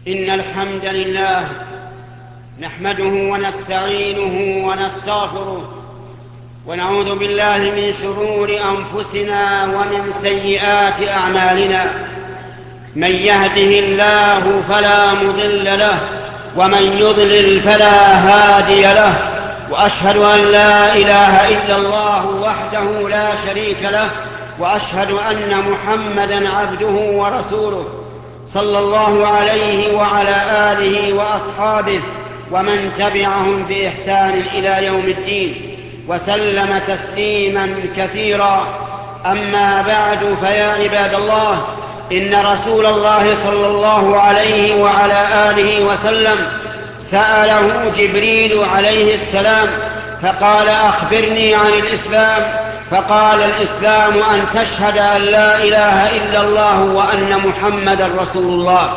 إن الحمد لله نحمده ونستعينه ونستغفره ونعوذ بالله من شرور أنفسنا ومن سيئات أعمالنا. من يهده الله فلا مضل له ومن يضلل فلا هادي له، وأشهد أن لا إله إلا الله وحده لا شريك له، وأشهد أن محمدا عبده ورسوله صلى الله عليه وعلى آله وأصحابه ومن تبعهم بإحسان إلى يوم الدين، وسلم تسليما كثيرا. أما بعد، فيا عباد الله، إن رسول الله صلى الله عليه وعلى آله وسلم سأله جبريل عليه السلام فقال: أخبرني عن الإسلام. فقال: الإسلام أن تشهد أن لا إله إلا الله وأن محمدا رسول الله،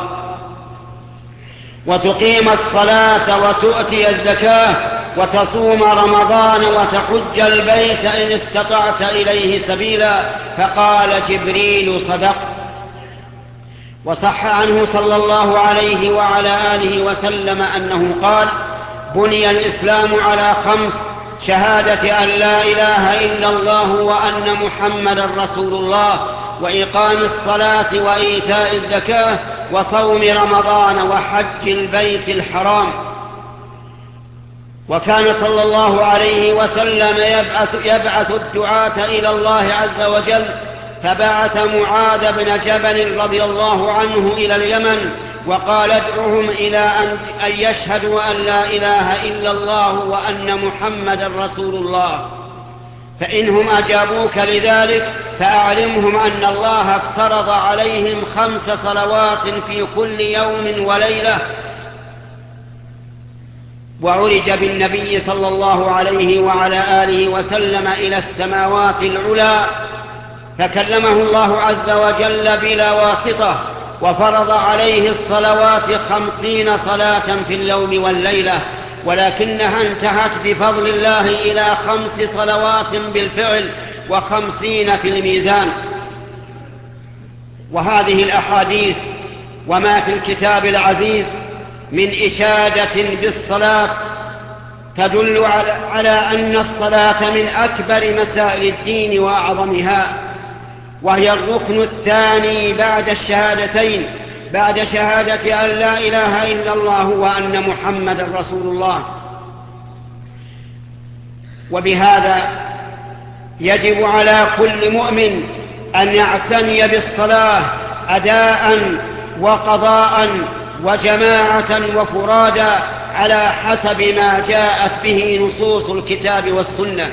وتقيم الصلاة وتؤتي الزكاة وتصوم رمضان وتحج البيت إن استطعت إليه سبيلا. فقال جبريل: صدقت. وصح عنه صلى الله عليه وعلى آله وسلم أنه قال: بني الإسلام على 5: شهادة أن لا إله إلا الله وأن محمدا رسول الله، وإقام الصلاة وإيتاء الزكاة وصوم رمضان وحج البيت الحرام. وكان صلى الله عليه وسلم يبعث الدعاة إلى الله عز وجل، فبعث معاذ بن جبل رضي الله عنه إلى اليمن وقال: ادعهم إلى أن يشهدوا أن لا إله إلا الله وأن محمدا رسول الله، فإنهم أجابوك لذلك فأعلمهم أن الله افترض عليهم 5 صلوات في كل يوم وليلة. وعرج بالنبي صلى الله عليه وعلى آله وسلم إلى السماوات العلى، فكلمه الله عز وجل بلا واسطة، وفرض عليه الصلوات 50 صلاة في اليوم والليلة، ولكنها انتهت بفضل الله إلى 5 صلوات بالفعل و50 في الميزان. وهذه الأحاديث وما في الكتاب العزيز من إشادة بالصلاة تدل على أن الصلاة من أكبر مسائل الدين وأعظمها، وهي الركن الثاني بعد الشهادتين، بعد شهادة أن لا إله إلا الله وأن محمدا رسول الله. وبهذا يجب على كل مؤمن أن يعتني بالصلاة أداء وقضاء وجماعة وفرادا على حسب ما جاءت به نصوص الكتاب والسنة.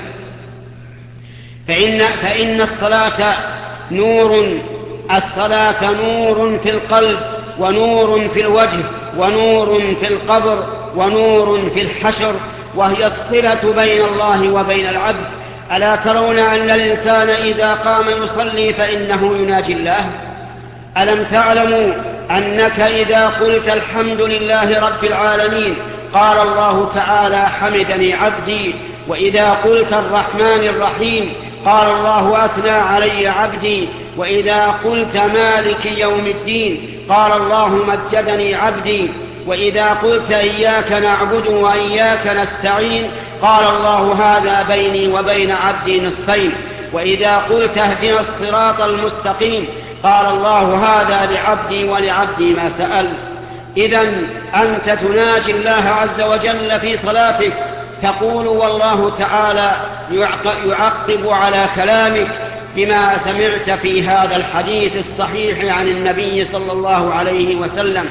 فإن الصلاة نور، الصلاة نور في القلب، ونور في الوجه، ونور في القبر، ونور في الحشر، وهي الصلة بين الله وبين العبد. ألا ترون أن الإنسان إذا قام يصلي فإنه يناجي الله؟ ألم تعلموا أنك إذا قلت الحمد لله رب العالمين قال الله تعالى: حمدني عبدي؟ وإذا قلت الرحمن الرحيم قال الله: أثنى علي عبدي؟ وإذا قلت مالك يوم الدين قال الله: مجدني عبدي؟ وإذا قلت إياك نعبد وإياك نستعين قال الله: هذا بيني وبين عبدي نصفين؟ وإذا قلت اهدنا الصراط المستقيم قال الله: هذا لعبدي ولعبدي ما سأل. إذن أنت تناجي الله عز وجل في صلاتك، تقول والله تعالى يعقب على كلامك بما سمعت في هذا الحديث الصحيح عن النبي صلى الله عليه وسلم.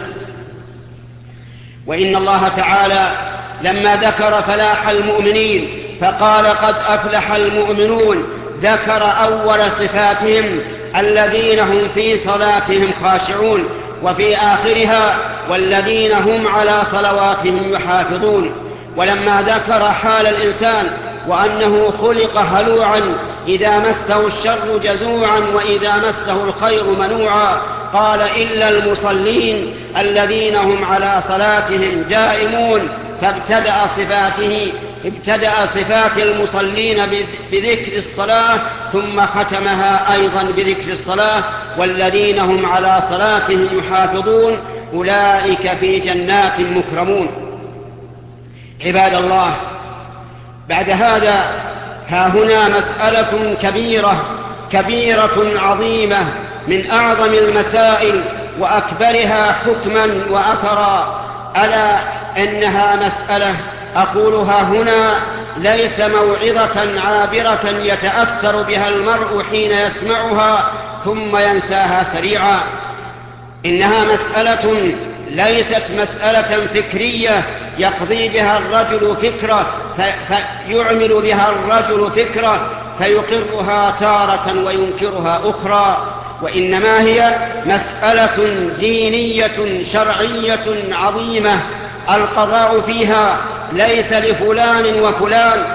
وإن الله تعالى لما ذكر فلاح المؤمنين فقال: قد أفلح المؤمنون، ذكر أول صفاتهم الذين هم في صلاتهم خاشعون، وفي آخرها: والذين هم على صلواتهم يحافظون. ولما ذكر حال الإنسان وأنه خلق هلوعا إذا مسه الشر جزوعا وإذا مسه الخير منوعا، قال: إلا المصلين الذين هم على صلاتهم دائمون. ابتدأ صفات المصلين بذكر الصلاة ثم ختمها أيضا بذكر الصلاة: والذين هم على صلاتهم يحافظون. أولئك في جنات مكرمون. عباد الله، بعد هذا ها هنا مسألة كبيرة عظيمة من أعظم المسائل وأكبرها حكما وأثرا، ألا إنها مسألة أقولها هنا ليس موعظة عابرة يتأثر بها المرء حين يسمعها ثم ينساها سريعا، إنها مسألة ليست مسألة فكرية يقضي بها الرجل فكرة فيعمل بها الرجل فكرة فيقرها تارة وينكرها أخرى، وإنما هي مسألة دينية شرعية عظيمة القضاء فيها ليس لفلان وفلان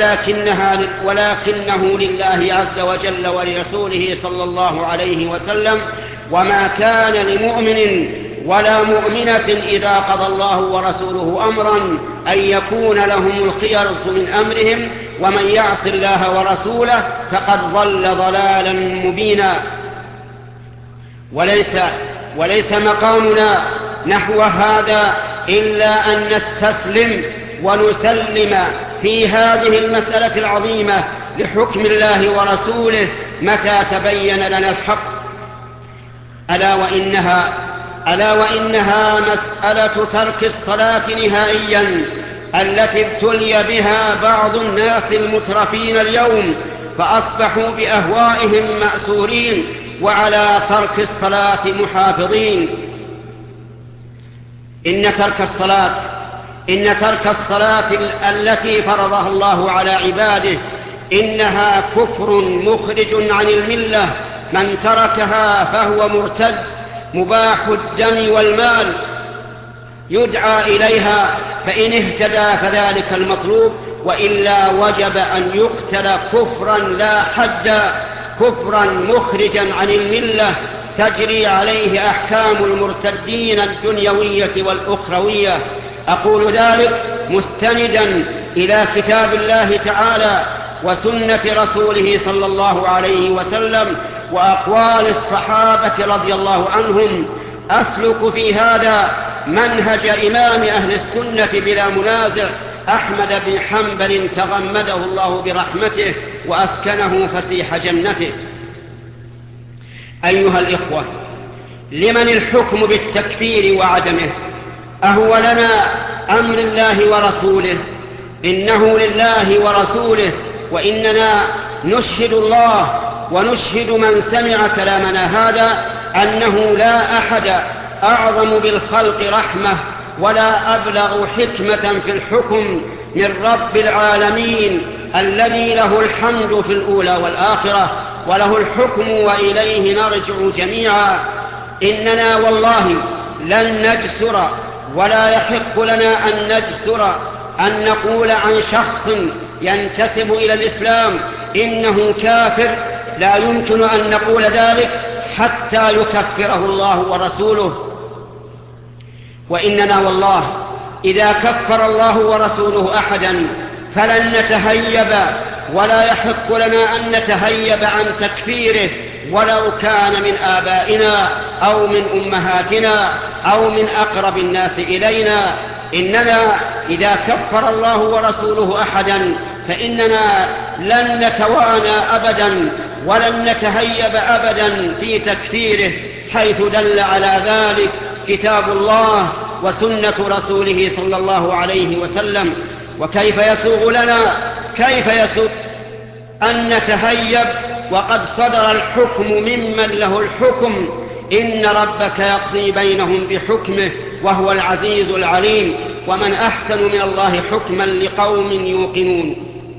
ولكنه لله عز وجل ولرسوله صلى الله عليه وسلم. وما كان لمؤمن ولا مؤمنة إذا قضى الله ورسوله أمرا أن يكون لهم الخيرة من أمرهم، ومن يعص الله ورسوله فقد ضل ضلالا مبينا. وليس مقامنا نحو هذا إلا أن نستسلم ونسلم في هذه المسألة العظيمة لحكم الله ورسوله متى تبين لنا الحق، ألا وإنها مسألة ترك الصلاة نهائيا التي ابتلي بها بعض الناس المترفين اليوم، فأصبحوا بأهوائهم مأسورين وعلى ترك الصلاة محافظين. إن ترك الصلاة التي فرضها الله على عباده إنها كفر مخرج عن الملة، من تركها فهو مرتد مباح الدم والمال يدعى إليها، فإن اهتدى فذلك المطلوب، وإلا وجب أن يقتل كفرا لا حد، كفرا مخرجا عن الملة تجري عليه أحكام المرتدين الدنيوية والأخروية. أقول ذلك مستندا إلى كتاب الله تعالى وسنة رسوله صلى الله عليه وسلم وأقوال الصحابة رضي الله عنهم. أسلك في هذا منهج إمام أهل السنة بلا منازع أحمد بن حنبل تغمده الله برحمته وأسكنه فسيح جنته. أيها الإخوة، لمن الحكم بالتكفير وعدمه؟ أهو لنا أم لله ورسوله؟ إنه لله ورسوله، وإننا نشهد الله ونشهد من سمع كلامنا هذا أنه لا أحد أعظم بالخلق رحمة ولا أبلغ حكمة في الحكم من رب العالمين الذي له الحمد في الأولى والآخرة، وله الحكم وإليه نرجع جميعا. إننا والله لن نجسر ولا يحق لنا أن نجسر أن نقول عن شخص ينتسب إلى الإسلام إنه كافر، لا يمكن أن نقول ذلك حتى يكفره الله ورسوله. وإننا والله إذا كفر الله ورسوله أحدا فلن نتهيب ولا يحق لنا أن نتهيب عن تكفيره ولو كان من آبائنا أو من أمهاتنا أو من أقرب الناس إلينا. إننا إذا كفر الله ورسوله أحدا فإننا لن نتوانى أبدا ولن نتهيب أبدا في تكفيره، حيث دل على ذلك كتاب الله وسنة رسوله صلى الله عليه وسلم. وكيف يسوغ لنا أن نتهيب وقد صدر الحكم ممن له الحكم؟ إن ربك يقضي بينهم بحكمه وهو العزيز العليم، ومن أحسن من الله حكما لقوم يوقنون.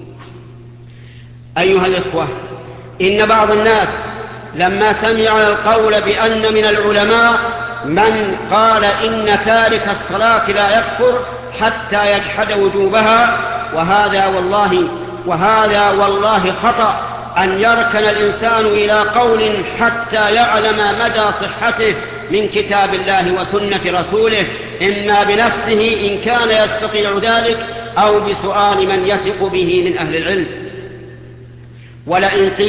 أيها الإخوة، إن بعض الناس لما سمع القول بأن من العلماء من قال إن تارك الصلاة لا يكفر حتى يجحد وجوبها، وهذا والله خطأ أن يركن الإنسان إلى قول حتى يعلم مدى صحته من كتاب الله وسنة رسوله، إما بنفسه إن كان يستطيع ذلك أو بسؤال من يثق به من أهل العلم.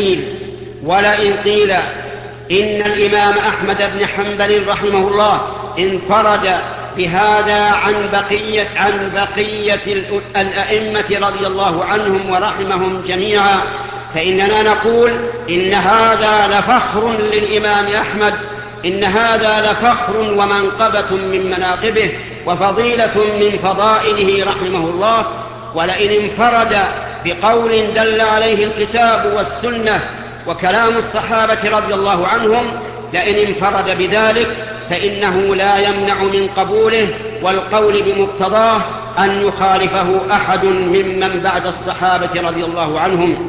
ولئن قيل إن الإمام أحمد بن حنبل رحمه الله انفرد بهذا عن بقية الأئمة رضي الله عنهم ورحمهم جميعا، فإننا نقول إن هذا لفخر للإمام أحمد، إن هذا لفخر ومنقبة من مناقبه وفضيلة من فضائله رحمه الله. ولئن انفرد بقول دل عليه الكتاب والسنة وكلام الصحابة رضي الله عنهم، لئن انفرد بذلك فإنه لا يمنع من قبوله والقول بمقتضاه أن يخالفه أحد ممن بعد الصحابة رضي الله عنهم.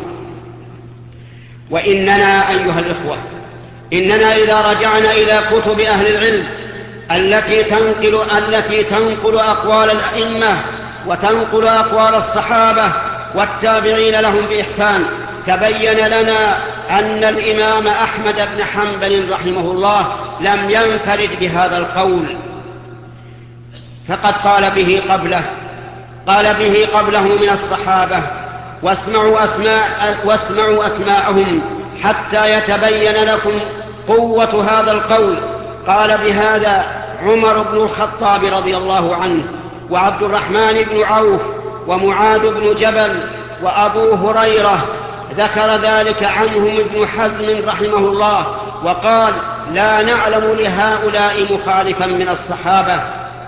وإننا أيها الإخوة، إننا إذا رجعنا إلى كتب أهل العلم التي تنقل أقوال الأئمة وتنقل أقوال الصحابة والتابعين لهم بإحسان، تبين لنا أن الإمام أحمد بن حنبل رحمه الله لم ينفرد بهذا القول، فقد قال به قبله من الصحابة، واسمعوا أسماءهم حتى يتبين لكم قوة هذا القول. قال بهذا عمر بن الخطاب رضي الله عنه، وعبد الرحمن بن عوف، ومعاذ بن جبل، وأبو هريرة. ذكر ذلك عنهم ابن حزم رحمه الله وقال: لا نعلم لهؤلاء مخالفا من الصحابة.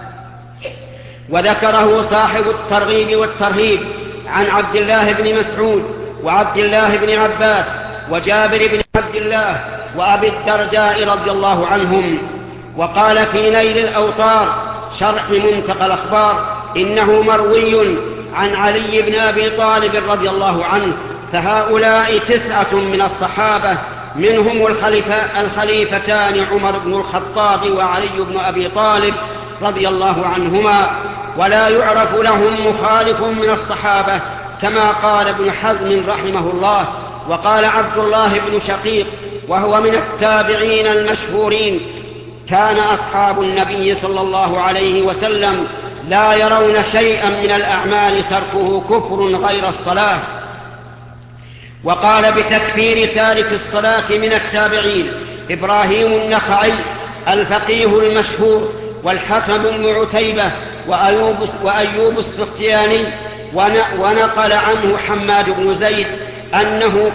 وذكره صاحب الترغيب والترهيب عن عبد الله بن مسعود وعبد الله بن عباس وجابر بن عبد الله وأبي الدرداء رضي الله عنهم. وقال في نيل الأوطار شرح منتقى الأخبار: إنه مروي عن علي بن أبي طالب رضي الله عنه، فهؤلاء 9 من الصحابة، منهم الخليفتان عمر بن الخطاب وعلي بن أبي طالب رضي الله عنهما، ولا يعرف لهم مخالف من الصحابة كما قال ابن حزم رحمه الله. وقال عبد الله بن شقيق وهو من التابعين المشهورين: كان أصحاب النبي صلى الله عليه وسلم لا يرون شيئا من الأعمال تركه كفر غير الصلاة. وقال بتكفير تارك الصلاة من التابعين إبراهيم النخعي الفقيه المشهور، والحكم بن عتيبة، وأيوب السختياني. ونقل عنه حماد بن زيد أنه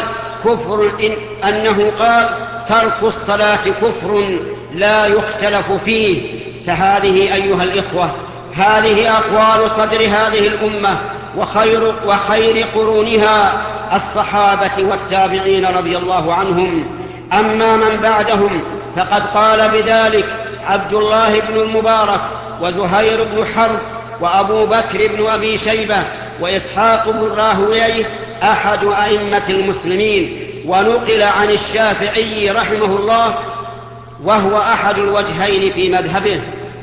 قال ترك الصلاة كفر لا يختلف فيه. فهذه أيها الإخوة، هذه أقوال صدر هذه الأمة وخير قرونها الصحابة والتابعين رضي الله عنهم. أما من بعدهم فقد قال بذلك عبد الله بن المبارك وزهير بن حرب وأبو بكر بن أبي شيبة وإسحاق بن راهويه أحد أئمة المسلمين. ونقل عن الشافعي رحمه الله وهو أحد الوجهين في مذهبه.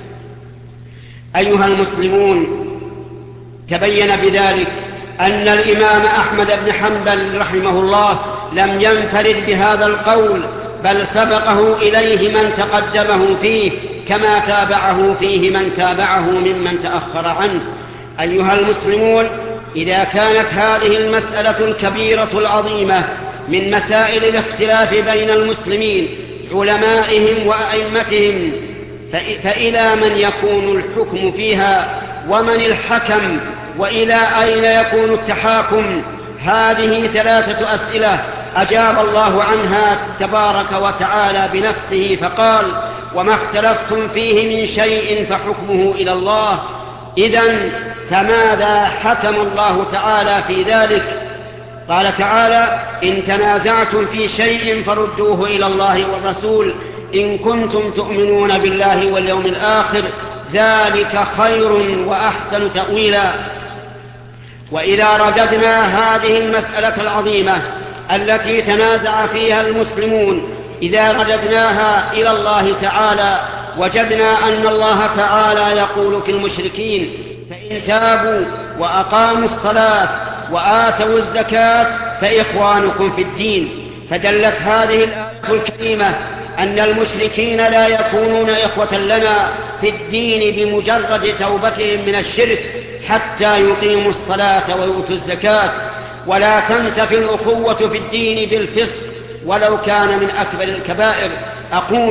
أيها المسلمون، تبين بذلك أن الإمام أحمد بن حنبل رحمه الله لم ينفرد بهذا القول، بل سبقه إليه من تقدمه فيه، كما تابعه فيه من تابعه ممن تأخر عنه. أيها المسلمون، إذا كانت هذه المسألة الكبيرة العظيمة من مسائل الاختلاف بين المسلمين علمائهم وأئمتهم، فإلى من يكون الحكم فيها ومن الحكم، وإلى أين يكون التحاكم؟ هذه 3 أسئلة أجاب الله عنها تبارك وتعالى بنفسه فقال: وما اختلفتم فيه من شيء فحكمه إلى الله. إذن فماذا حكم الله تعالى في ذلك؟ قال تعالى: إن تنازعتم في شيء فردوه إلى الله والرسول إن كنتم تؤمنون بالله واليوم الآخر، ذلك خير وأحسن تأويلا. وإذا رددنا هذه المسألة العظيمة التي تنازع فيها المسلمون، إذا رددناها إلى الله تعالى، وجدنا أن الله تعالى يقول في المشركين: فإن تابوا وأقاموا الصلاة وآتوا الزكاة فإخوانكم في الدين. فدلت هذه الآية الكريمة أن المشركين لا يكونون إخوة لنا في الدين بمجرد توبتهم من الشرك حتى يقيموا الصلاة ويؤتوا الزكاة، ولا تنتفي الأخوة في الدين بالفسق ولو كان من أكبر الكبائر. أقول: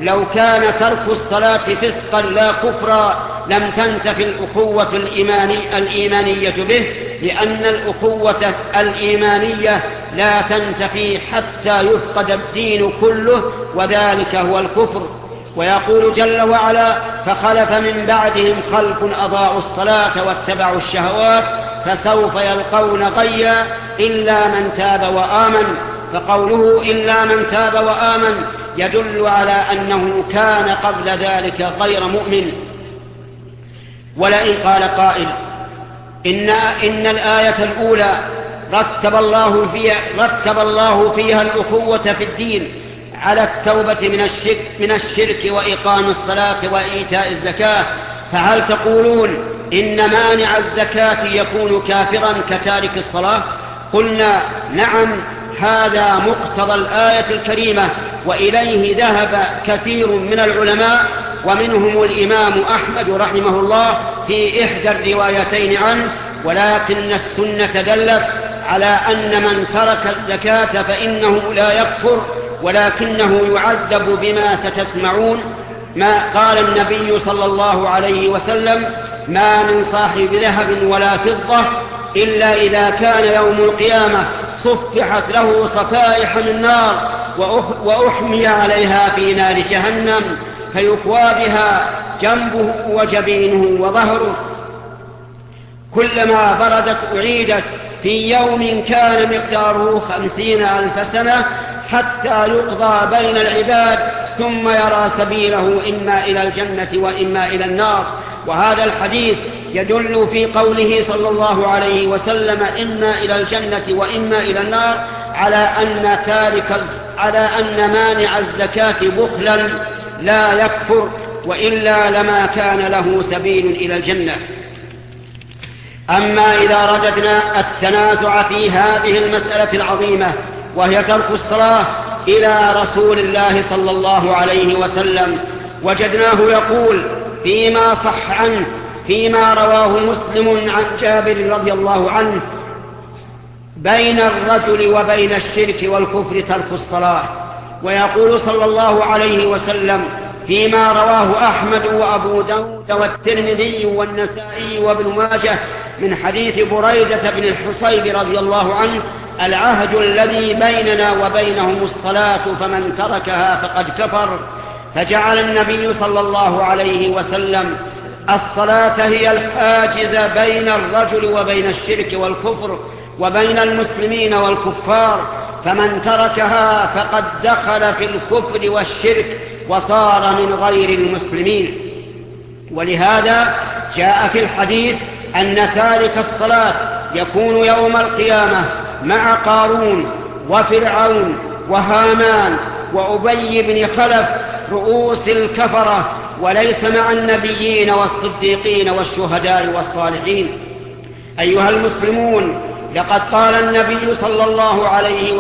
لو كان ترك الصلاة فسقا لا كفرا لم تنتفي الأخوة الإيمانية به، لأن الأخوة الإيمانية لا تنتفي حتى يفقد الدين كله، وذلك هو الكفر. ويقول جل وعلا: فخلف من بعدهم خلف أضاعوا الصلاة واتبعوا الشهوات فسوف يلقون غيا إلا من تاب وآمن. فقوله إلا من تاب وآمن يدل على أنه كان قبل ذلك غير مؤمن. ولئن قال قائل إن الآية الأولى رتب الله فيها الأخوة في الدين على التوبة من الشرك وإقام الصلاة وإيتاء الزكاة، فهل تقولون إن مانع الزكاة يكون كافرا كتارك الصلاة؟ قلنا: نعم، هذا مقتضى الآية الكريمة، وإليه ذهب كثير من العلماء، ومنهم الإمام أحمد رحمه الله في إحدى الروايتين عنه. ولكن السنة دلت على أن من ترك الزكاة فإنه لا يكفر، ولكنه يعذب بما ستسمعون. ما قال النبي صلى الله عليه وسلم: ما من صاحب ذهب ولا فضة إلا إذا كان يوم القيامة صفحت له صفائح من نار وأحمي عليها في نار جهنم فيكوى بها جنبه وجبينه وظهره، كلما بردت أعيدت في يوم كان مقداره 50,000 سنة حتى يقضى بين العباد ثم يرى سبيله إما إلى الجنة وإما إلى النار. وهذا الحديث يدل في قوله صلى الله عليه وسلم: إما إلى الجنة وإما إلى النار، على أن مانع الزكاة بخلا لا يكفر، وإلا لما كان له سبيل إلى الجنة. أما إذا رددنا التنازع في هذه المسألة العظيمة وهي ترك الصلاة إلى رسول الله صلى الله عليه وسلم، وجدناه يقول فيما صح عنه فيما رواه مسلم عن جابر رضي الله عنه: بين الرجل وبين الشرك والكفر ترك الصلاة. ويقول صلى الله عليه وسلم فيما رواه أحمد وأبو داود والترمذي والنسائي وابن ماجه من حديث بريدة بن الحصيب رضي الله عنه: العهد الذي بيننا وبينهم الصلاة فمن تركها فقد كفر. فجعل النبي صلى الله عليه وسلم الصلاة هي الحاجز بين الرجل وبين الشرك والكفر وبين المسلمين والكفار، فمن تركها فقد دخل في الكفر والشرك وصار من غير المسلمين. ولهذا جاء في الحديث أن تارك الصلاة يكون يوم القيامة مع قارون وفرعون وهامان وأبي بن خلف رؤوس الكفرة، وليس مع النبيين والصديقين والشهداء والصالحين. أيها المسلمون، لقد قال النبي صلى الله عليه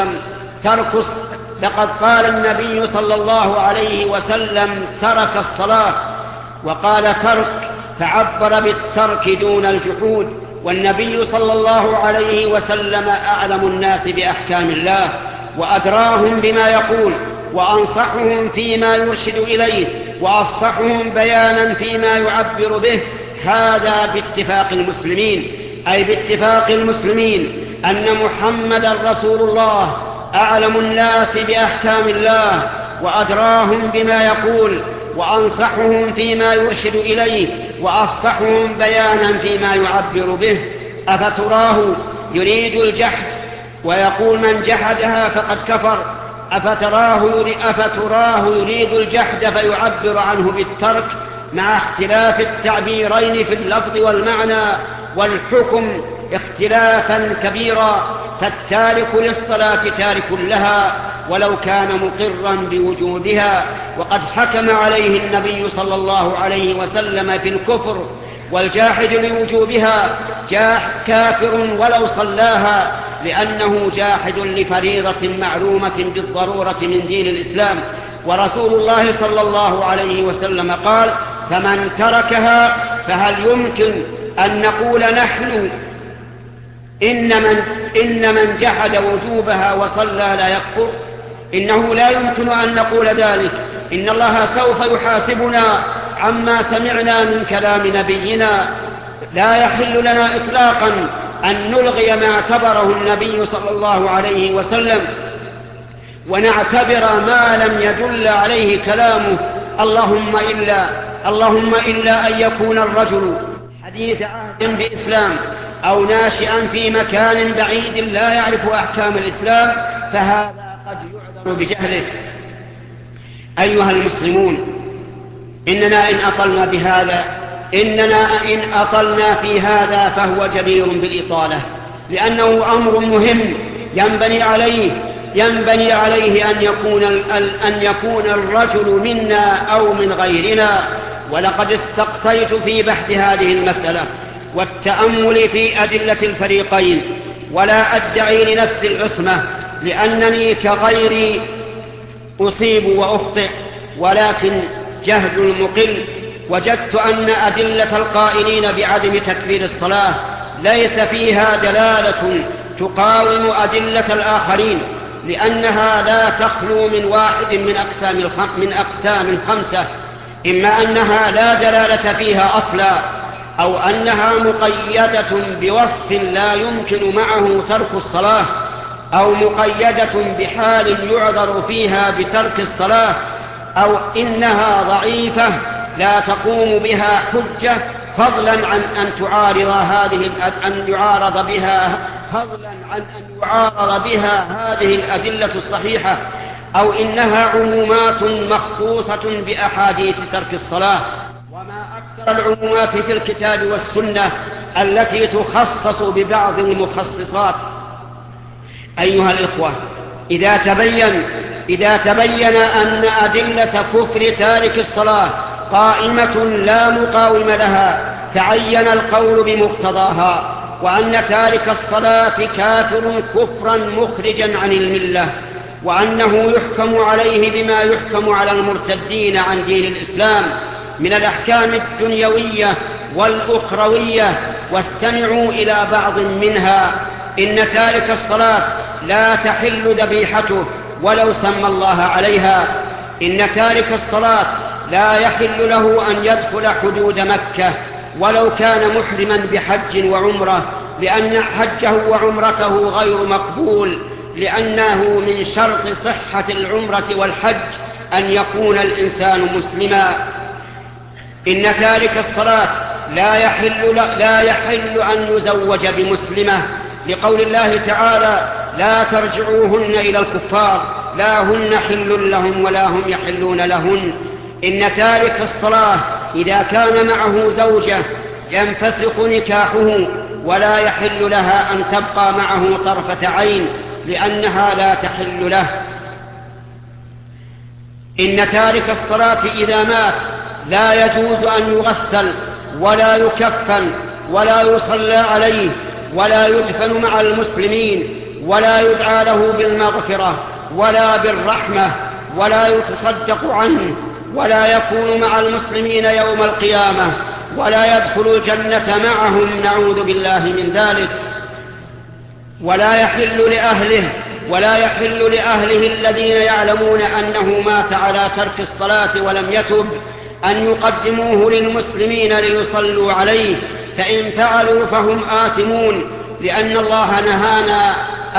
وسلم ترك الصلاة، وقال ترك فعبر بالترك دون الجحود. والنبي صلى الله عليه وسلم أعلم الناس بأحكام الله وأدراهم بما يقول وأنصحهم فيما يرشد إليه وأفصحهم بيانا فيما يعبر به. هذا باتفاق المسلمين، أي باتفاق المسلمين أن محمدا رسول الله أعلم الناس بأحكام الله وأدراهم بما يقول وأنصحهم فيما يرشد إليه وأفصحهم بيانا فيما يعبر به. أفتراه يريد الجحد ويقول من جحدها فقد كفر؟ أفتراه يريد الجحد فيعبر عنه بالترك مع اختلاف التعبيرين في اللفظ والمعنى والحكم اختلافا كبيرا، فالتارك للصلاة تارك لها ولو كان مقرا بوجودها. وقد حكم عليه النبي صلى الله عليه وسلم في الكفر، والجاحد لوجوبها كافر ولو صلاها، لأنه جاحد لفريضة معلومة بالضرورة من دين الإسلام. ورسول الله صلى الله عليه وسلم قال: فمن تركها فهل يمكن أن نقول نحن إن من جحد وجوبها وصلى لا يكفر؟ إنه لا يمكن أن نقول ذلك، إن الله سوف يحاسبنا عما سمعنا من كلام نبينا. لا يحل لنا إطلاقا أن نلغي ما اعتبره النبي صلى الله عليه وسلم ونعتبر ما لم يدل عليه كلامه، اللهم إلا أن يكون الرجل حديث عهد بإسلام أو ناشئا في مكان بعيد لا يعرف أحكام الإسلام، فهذا قد يعذر بجهله. أيها المسلمون، إننا إن أطلنا في هذا فهو جدير بالإطالة، لأنه أمر مهم ينبني عليه أن يكون الرجل منا أو من غيرنا. ولقد استقصيت في بحث هذه المسألة والتأمل في أدلة الفريقين، ولا أدعي لنفسي العصمة، لأنني كغيري أصيب وأخطئ، ولكن جهد المقل. وجدت أن أدلة القائلين بعدم تكفير الصلاة ليس فيها دلالة تقاوم أدلة الآخرين، لأنها لا تخلو من واحد من أقسام خمسة: إما أنها لا دلالة فيها أصلا، أو أنها مقيدة بوصف لا يمكن معه ترك الصلاة، أو مقيدة بحال يعذر فيها بترك الصلاة، أو إنها ضعيفة لا تقوم بها حجة، فضلا عن أن يعارض بها هذه الأدلة الصحيحة، أو إنها عمومات مخصوصة بأحاديث ترك الصلاة. وما أكثر العمومات في الكتاب والسنة التي تخصص ببعض المخصصات. أيها الإخوة، إذا تبين أن أدلة كفر تارك الصلاة قائمة لا مقاوم لها، تعين القول بمقتضاها، وأن تارك الصلاة كافر كفرا مخرجا عن الملة، وأنه يحكم عليه بما يحكم على المرتدين عن دين الإسلام من الأحكام الدنيوية والأخروية. واستمعوا إلى بعض منها: إن تارك الصلاة لا تحل ذبيحته ولو سمى الله عليها. إن تارك الصلاة لا يحل له أن يدخل حدود مكة ولو كان محرما بحج وعمرة، لأن حجه وعمرته غير مقبول، لأنه من شرط صحة العمرة والحج أن يكون الإنسان مسلما. إن تارك الصلاة لا يحل أن يزوج بمسلمة، لقول الله تعالى: لا ترجعوهن إلى الكفار، لا هن حل لهم ولا هم يحلون لهن. إن تارك الصلاة إذا كان معه زوجة ينفسخ نكاحه، ولا يحل لها أن تبقى معه طرفة عين، لأنها لا تحل له. إن تارك الصلاة إذا مات لا يجوز أن يغسل ولا يكفن ولا يصلى عليه ولا يدفن مع المسلمين، ولا يدعى له بالمغفرة ولا بالرحمة، ولا يتصدق عنه، ولا يكون مع المسلمين يوم القيامة، ولا يدخل الجنة معهم، نعوذ بالله من ذلك. ولا يحل لأهله الذين يعلمون أنه مات على ترك الصلاة ولم يتب أن يقدموه للمسلمين ليصلوا عليه، فإن فعلوا فهم آثمون، لأن الله نهانا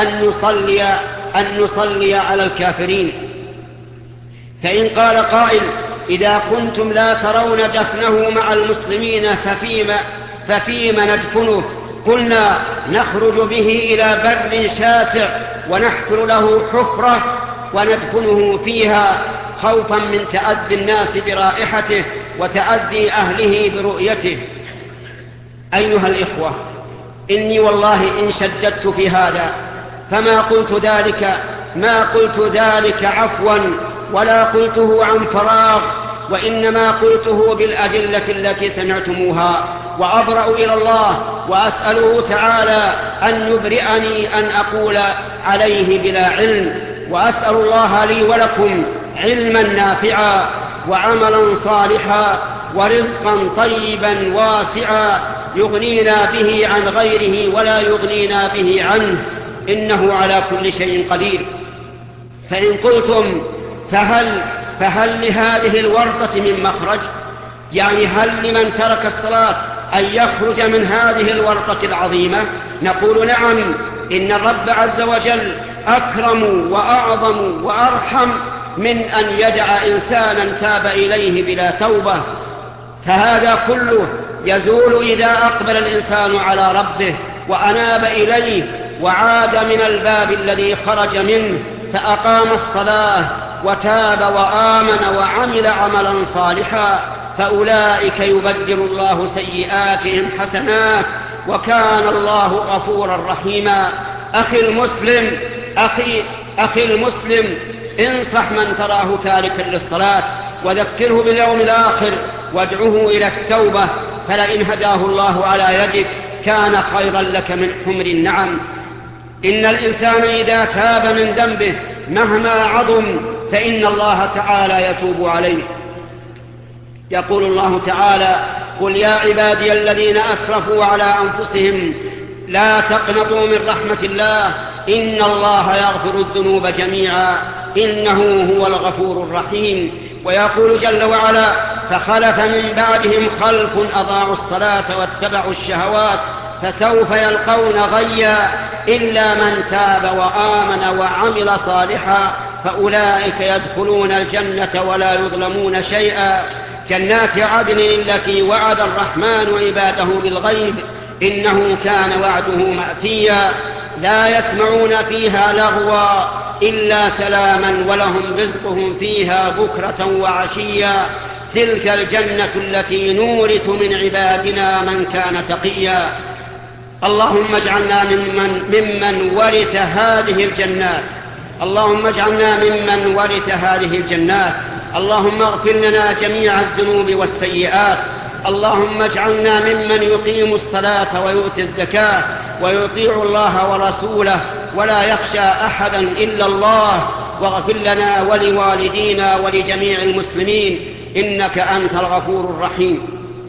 أن نصلي على الكافرين. فإن قال قائل: إذا كنتم لا ترون دفنه مع المسلمين ففيما ندفنه؟ قلنا: نخرج به إلى بر شاسع ونحفر له حفرة وندفنه فيها، خوفا من تأذي الناس برائحته وتأذي أهله برؤيته. أيها الإخوة، إني والله إن شددت في هذا فما قلت ذلك عفوا، ولا قلته عن فراغ، وإنما قلته بالأدلة التي سمعتموها، وأبرأ إلى الله وأسأله تعالى أن يبرئني أن أقول عليه بلا علم، وأسأل الله لي ولكم علما نافعا وعملا صالحا ورزقا طيبا واسعا يغنينا به عن غيره ولا يغنينا به عنه، إنه على كل شيء قدير. فإن قلتم فهل لهذه الورطة من مخرج؟ يعني هل لمن ترك الصلاة أن يخرج من هذه الورطة العظيمة؟ نقول نعم، إن الرب عز وجل أكرم وأعظم وأرحم من أن يدع إنسانا تاب إليه بلا توبة. فهذا كله يزول إذا أقبل الإنسان على ربه وأناب إليه وعاد من الباب الذي خرج منه، فأقام الصلاة وتاب وآمن وعمل عملا صالحا، فأولئك يبدل الله سيئاتهم حسنات، وكان الله غفورا رحيما. أخي المسلم، انصح من تراه تاركا للصلاة، وذكره باليوم الآخر، وادعه إلى التوبة، فلئن هداه الله على يدك كان خيرا لك من حمر النعم. إن الإنسان إذا تاب من ذنبه مهما عظم فإن الله تعالى يتوب عليه. يقول الله تعالى: قل يا عبادي الذين أسرفوا على أنفسهم لا تقنطوا من رحمة الله إن الله يغفر الذنوب جميعا إنه هو الغفور الرحيم. ويقول جل وعلا: فخلف من بعدهم خلف أضاعوا الصلاة واتبعوا الشهوات فسوف يلقون غيا إلا من تاب وآمن وعمل صالحا فأولئك يدخلون الجنة ولا يظلمون شيئا. جنات عدن التي وعد الرحمن عباده بالغيب إنه كان وعده مأتيا لا يسمعون فيها لغوا إلا سلاما ولهم رزقهم فيها بكرة وعشيا تلك الجنة التي نورث من عبادنا من كان تقيا. اللهم اجعلنا ممن ورث هذه الجنات، اللهم اجعلنا ممن ورث هذه الجنات. اللهم اغفر لنا جميع الذنوب والسيئات. اللهم اجعلنا ممن يقيم الصلاة ويؤتي الزكاة ويطيع الله ورسوله ولا يخشى أحدا إلا الله. واغفر لنا ولوالدينا ولجميع المسلمين إنك أنت الغفور الرحيم.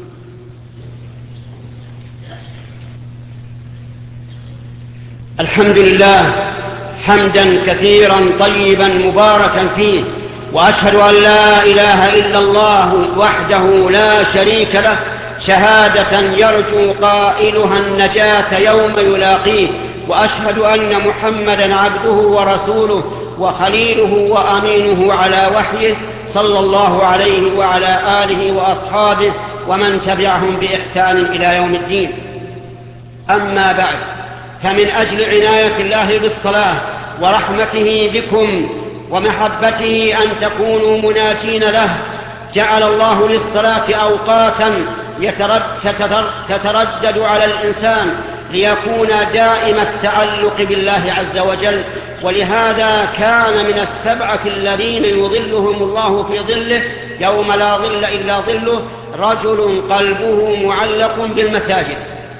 الحمد لله حمدا كثيرا طيبا مباركا فيه، وأشهد أن لا إله إلا الله وحده لا شريك له شهادة يرجو قائلها النجاة يوم يلاقيه، وأشهد أن محمدا عبده ورسوله وخليله وأمينه على وحيه صلى الله عليه وعلى آله وأصحابه ومن تبعهم بإحسان إلى يوم الدين. أما بعد، فمن أجل عناية الله بالصلاة ورحمته بكم ومحبته أن تكونوا مناجين له جعل الله للصلاة أوقاتا تتردد على الإنسان ليكون دائم التعلق بالله عز وجل. ولهذا كان من السبعة الذين يظلهم الله في ظله يوم لا ظل إلا ظله رجل قلبه معلق بالمساجد.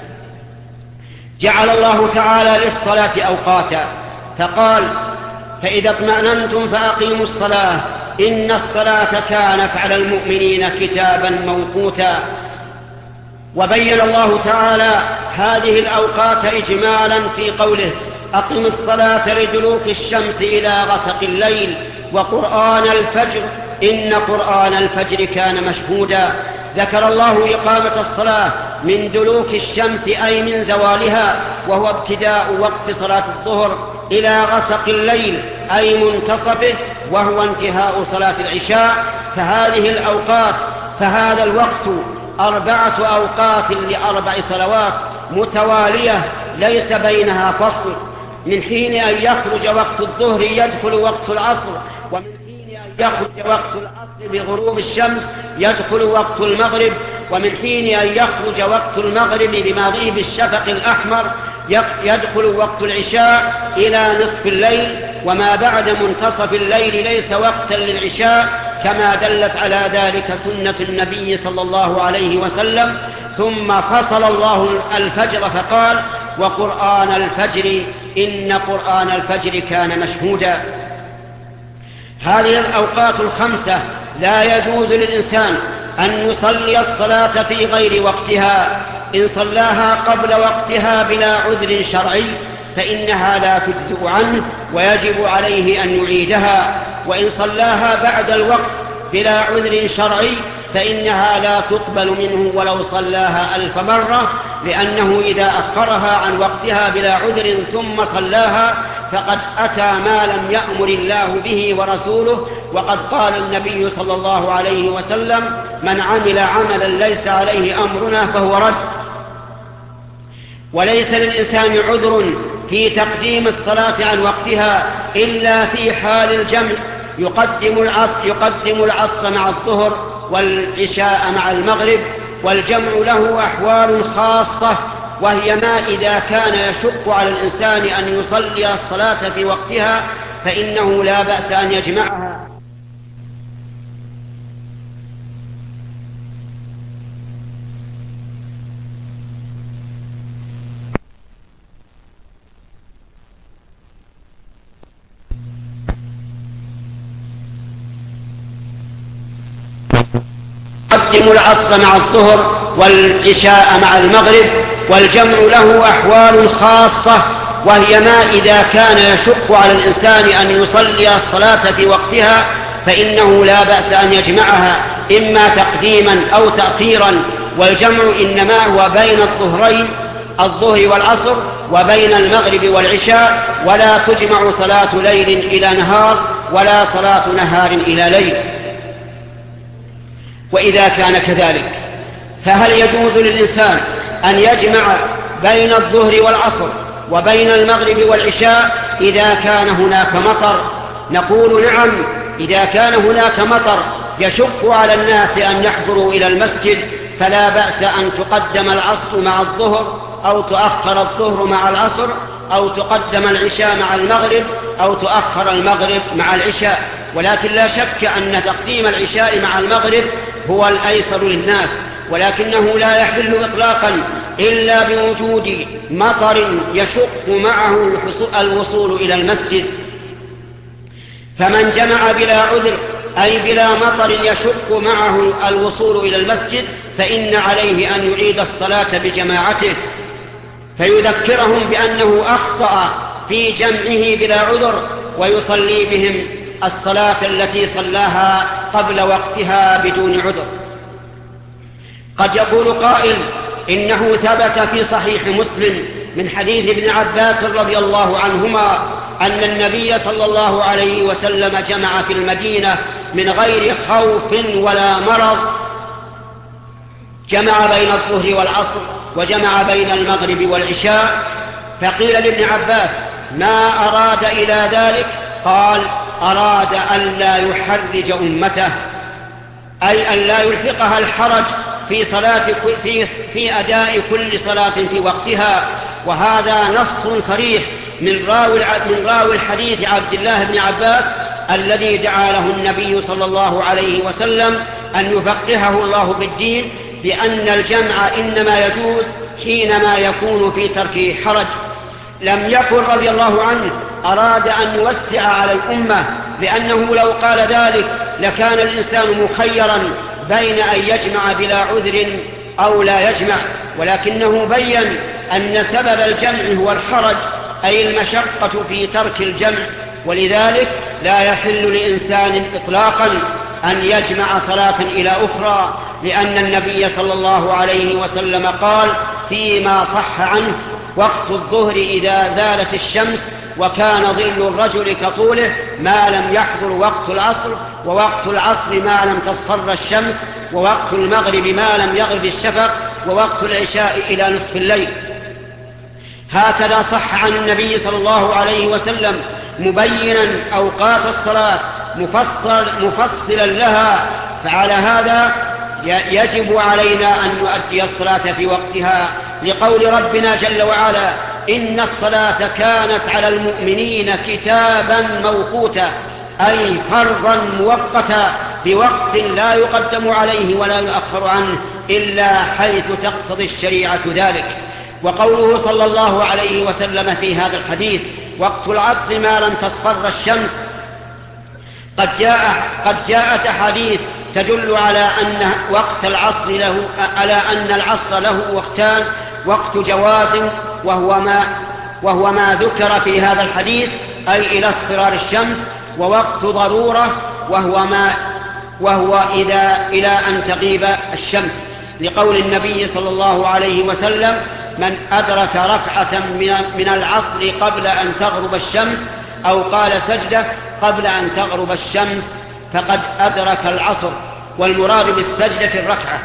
جعل الله تعالى للصلاة أوقاتا فقال: فإذا اطمأننتم فأقيموا الصلاة إن الصلاة كانت على المؤمنين كتابا موقوتا. وبين الله تعالى هذه الأوقات إجمالا في قوله: أقم الصلاة لدلوك الشمس إلى غسق الليل وقرآن الفجر إن قرآن الفجر كان مشهودا. ذكر الله إقامة الصلاة من دلوك الشمس أي من زوالها وهو ابتداء وقت صلاة الظهر إلى غسق الليل أي منتصفه وهو انتهاء صلاة العشاء. فهذه الأوقات فهذا الوقت 4 أوقات ل4 صلوات متوالية ليس بينها فصل. من حين أن يخرج وقت الظهر يدخل وقت العصر، ومن حين أن يخرج وقت العصر بغروب الشمس يدخل وقت المغرب، ومن حين أن يخرج وقت المغرب بمغيب الشفق الأحمر يدخل وقت العشاء إلى نصف الليل. وما بعد منتصف الليل ليس وقتا للعشاء كما دلت على ذلك سنة النبي صلى الله عليه وسلم. ثم فصل الله الفجر فقال: وقرآن الفجر إن قرآن الفجر كان مشهودا. هذه الأوقات 5 لا يجوز للإنسان أن يصلي الصلاة في غير وقتها. إن صلاها قبل وقتها بلا عذر شرعي فإنها لا تجزئ عنه ويجب عليه أن يعيدها، وإن صلاها بعد الوقت بلا عذر شرعي فإنها لا تقبل منه ولو صلاها 1000 مرة، لأنه إذا أخرها عن وقتها بلا عذر ثم صلاها فقد أتى ما لم يأمر الله به ورسوله. وقد قال النبي صلى الله عليه وسلم: من عمل عملا ليس عليه أمرنا فهو رد. وليس للإنسان عذر في تقديم الصلاة عن وقتها إلا في حال الجمع، يقدم العصر مع الظهر والعشاء مع المغرب، والجمع له أحوال خاصة، وهي ما إذا كان يشق على الإنسان أن يصلي الصلاة في وقتها فإنه لا بأس أن يجمعها. يقدم العصر مع الظهر والعشاء مع المغرب، والجمع له أحوال خاصة، وهي ما إذا كان يشق على الإنسان أن يصلي الصلاة في وقتها فإنه لا بأس أن يجمعها إما تقديما أو تأخيرا. والجمع إنما هو بين الظهرين، الظهر والعصر، وبين المغرب والعشاء، ولا تجمع صلاة ليل إلى نهار ولا صلاة نهار إلى ليل. وإذا كان كذلك فهل يجوز للإنسان أن يجمع بين الظهر والعصر وبين المغرب والعشاء إذا كان هناك مطر؟ نقول نعم، إذا كان هناك مطر يشق على الناس أن يحضروا إلى المسجد فلا بأس أن تقدم العصر مع الظهر، أو تؤخر الظهر مع العصر، أو تقدم العشاء مع المغرب، أو تؤخر المغرب مع العشاء. ولكن لا شك أن تقديم العشاء مع المغرب هو الأيسر للناس، ولكنه لا يحل إطلاقا إلا بوجود مطر يشق معه الوصول إلى المسجد. فمن جمع بلا عذر أي بلا مطر يشق معه الوصول إلى المسجد فإن عليه أن يعيد الصلاة بجماعته، فيذكرهم بأنه أخطأ في جمعه بلا عذر، ويصلي بهم الصلاة التي صلاها قبل وقتها بدون عذر. قد يقول قائل: إنه ثبت في صحيح مسلم من حديث ابن عباس رضي الله عنهما أن النبي صلى الله عليه وسلم جمع في المدينة من غير خوف ولا مرض، جمع بين الظهر والعصر وجمع بين المغرب والعشاء. فقيل لابن عباس: ما أراد إلى ذلك؟ قال: أراد أن لا يحرج أمته، أي أن لا يلحقها الحرج في أداء كل صلاة في وقتها. وهذا نص صريح من راوي الحديث عبد الله بن عباس الذي دعا له النبي صلى الله عليه وسلم أن يفقهه الله بالدين، بأن الجمع إنما يجوز حينما يكون في تركه حرج. لم يكن رضي الله عنه أراد أن يوسع على الأمة، لأنه لو قال ذلك لكان الإنسان مخيرا بين أن يجمع بلا عذر أو لا يجمع، ولكنه بين أن سبب الجمع هو الحرج، أي المشقة في ترك الجمع، ولذلك لا يحل لإنسان إطلاقا أن يجمع صلاة إلى أخرى، لأن النبي صلى الله عليه وسلم قال فيما صح عنه: وقت الظهر إذا زالت الشمس وكان ظل الرجل كطوله ما لم يحضر وقت العصر، ووقت العصر ما لم تصفر الشمس، ووقت المغرب ما لم يغرب الشفق، ووقت العشاء إلى نصف الليل. هكذا صح عن النبي صلى الله عليه وسلم مبينا أوقات الصلاة مفصلا لها. فعلى هذا يجب علينا أن نؤدي الصلاة في وقتها، لقول ربنا جل وعلا: إن الصلاة كانت على المؤمنين كتابا موقوتا، أي فرضا مؤقتا بوقت لا يقدم عليه ولا يؤخر عنه إلا حيث تقتضي الشريعة ذلك. وقوله صلى الله عليه وسلم في هذا الحديث: وقت العصر ما لم تصفر الشمس، قد جاءت أحاديث تدل على أن العصر له وقتان: وقت جواز وهو ما ذكر في هذا الحديث أي إلى اصفرار الشمس، ووقت ضرورة وهو إلى أن تغيب الشمس، لقول النبي صلى الله عليه وسلم: من أدرك ركعة من العصر قبل أن تغرب الشمس، أو قال سجدة قبل أن تغرب الشمس، فقد أدرك العصر. والمراد بالسجدة الركعة.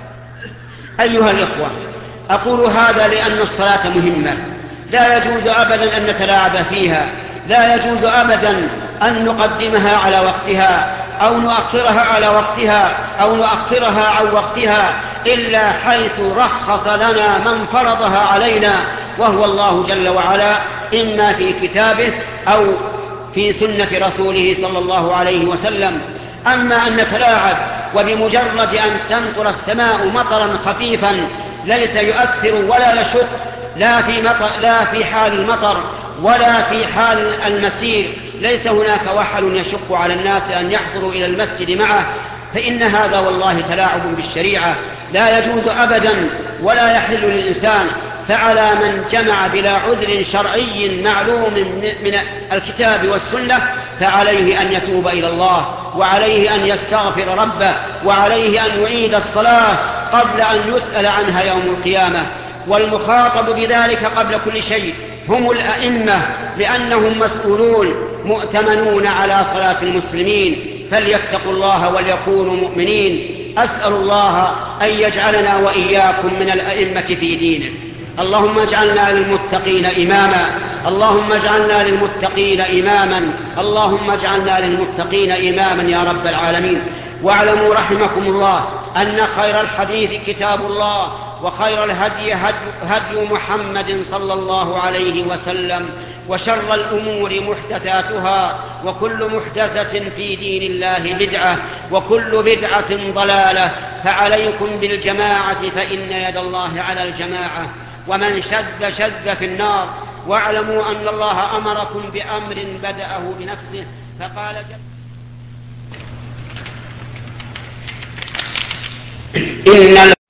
أيها الإخوة، أقول هذا لأن الصلاة مهمة، لا يجوز أبدا أن نتلاعب فيها، لا يجوز أبدا أن نقدمها على وقتها أو نؤخرها على وقتها أو نؤخرها عن وقتها، إلا حيث رخص لنا من فرضها علينا، وهو الله جل وعلا، إما في كتابه أو في سنة رسوله صلى الله عليه وسلم. أما أن نتلاعب وبمجرد أن تمطر السماء مطرا خفيفا ليس يؤثر ولا يشق لا في حال المطر ولا في حال المسير، ليس هناك وحل يشق على الناس أن يحضروا إلى المسجد معه، فإن هذا والله تلاعب بالشريعة، لا يجوز أبدا ولا يحل للإنسان. فعلى من جمع بلا عذر شرعي معلوم من الكتاب والسنة فعليه أن يتوب إلى الله، وعليه أن يستغفر ربه، وعليه أن يعيد الصلاة قبل أن يسأل عنها يوم القيامة. والمخاطب بذلك قبل كل شيء هم الأئمة، لأنهم مسؤولون مؤتمنون على صلاة المسلمين، فليتقوا الله وليكونوا مؤمنين. أسأل الله أن يجعلنا وإياكم من الأئمة في دينه. اللهم اجعلنا للمتقين إماما، اللهم اجعلنا للمتقين إماما، اللهم اجعلنا للمتقين إماما يا رب العالمين. واعلموا رحمكم الله أن خير الحديث كتاب الله، وخير الهدي هدي محمد صلى الله عليه وسلم، وشر الأمور محدثاتها، وكل محدثة في دين الله بدعة، وكل بدعة ضلالة. فعليكم بالجماعة فإن يد الله على الجماعة، ومن شذ في النار. واعلموا أن الله أمركم بأمر بدأه بنفسه فقال إن